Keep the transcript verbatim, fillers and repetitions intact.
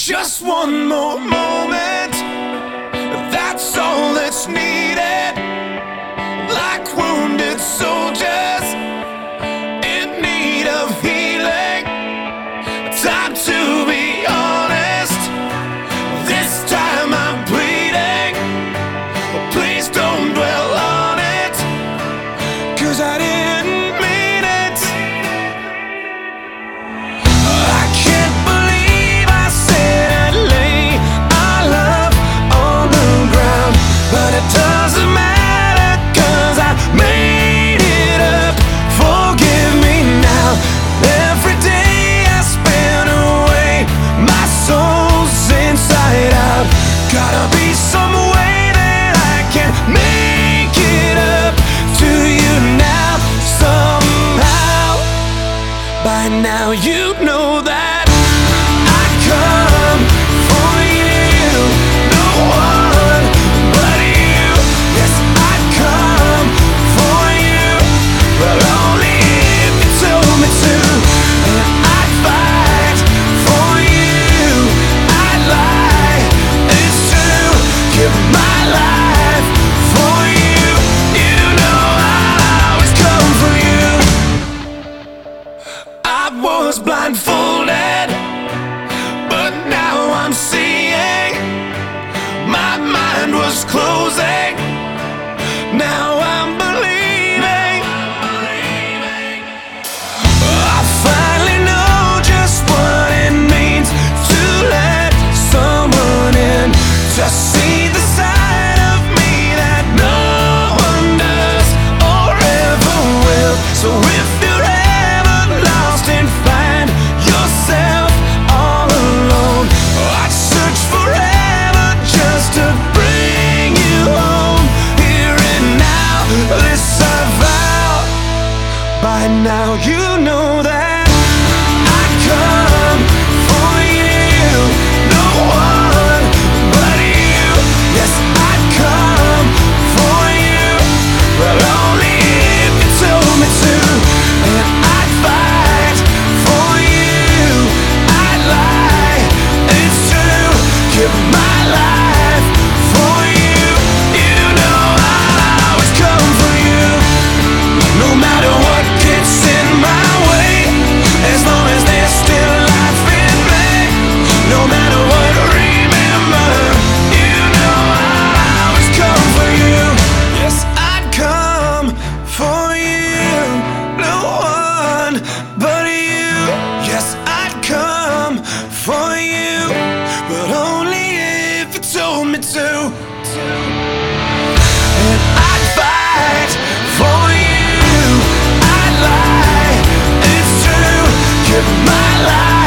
Just one more moment, that's all that's needed. Like wounded soldiers in need of healing. Time to be honest, this time I'm bleeding. Please don't dwell on it, 'cause I didn't mean it. I can't believe I said I'd lay our love on the ground, but it doesn't matter, 'cause I made it up. Forgive me now. Every day I spend away, my soul's inside out. Gotta be some way that I can make it up to you now. Somehow, by now you know that I come for you. No one but you. Yes, I come for you, but only if you told me to. And I'd fight for you. I'd lie, it's true. Give my life for you. You know I'll always come for you. I was blindfolded, but now I'm seeing. My mind was closing, now I'm believing. I finally know just what it means to let someone in, to see the side of me that no one does or ever will. So if you're ever lost and find yourself all alone, I'd search forever just to bring you home, here and now. This I vow. By now you know that I come for you. No one but you. Yes, I'd come for you, but only if you told me to. And I'd fight for you. I'd lie, it's true. Give my life for you. You know I'll always come for you, no matter what gets in my way. As long as there's still life in me, no matter what, remember, you know I'll always come for you. Yes, I'd come for you. No one but you. Yes, I'd come for you, but only if you told me to. And I'd fight for you. I'd lie, it's true. Give my life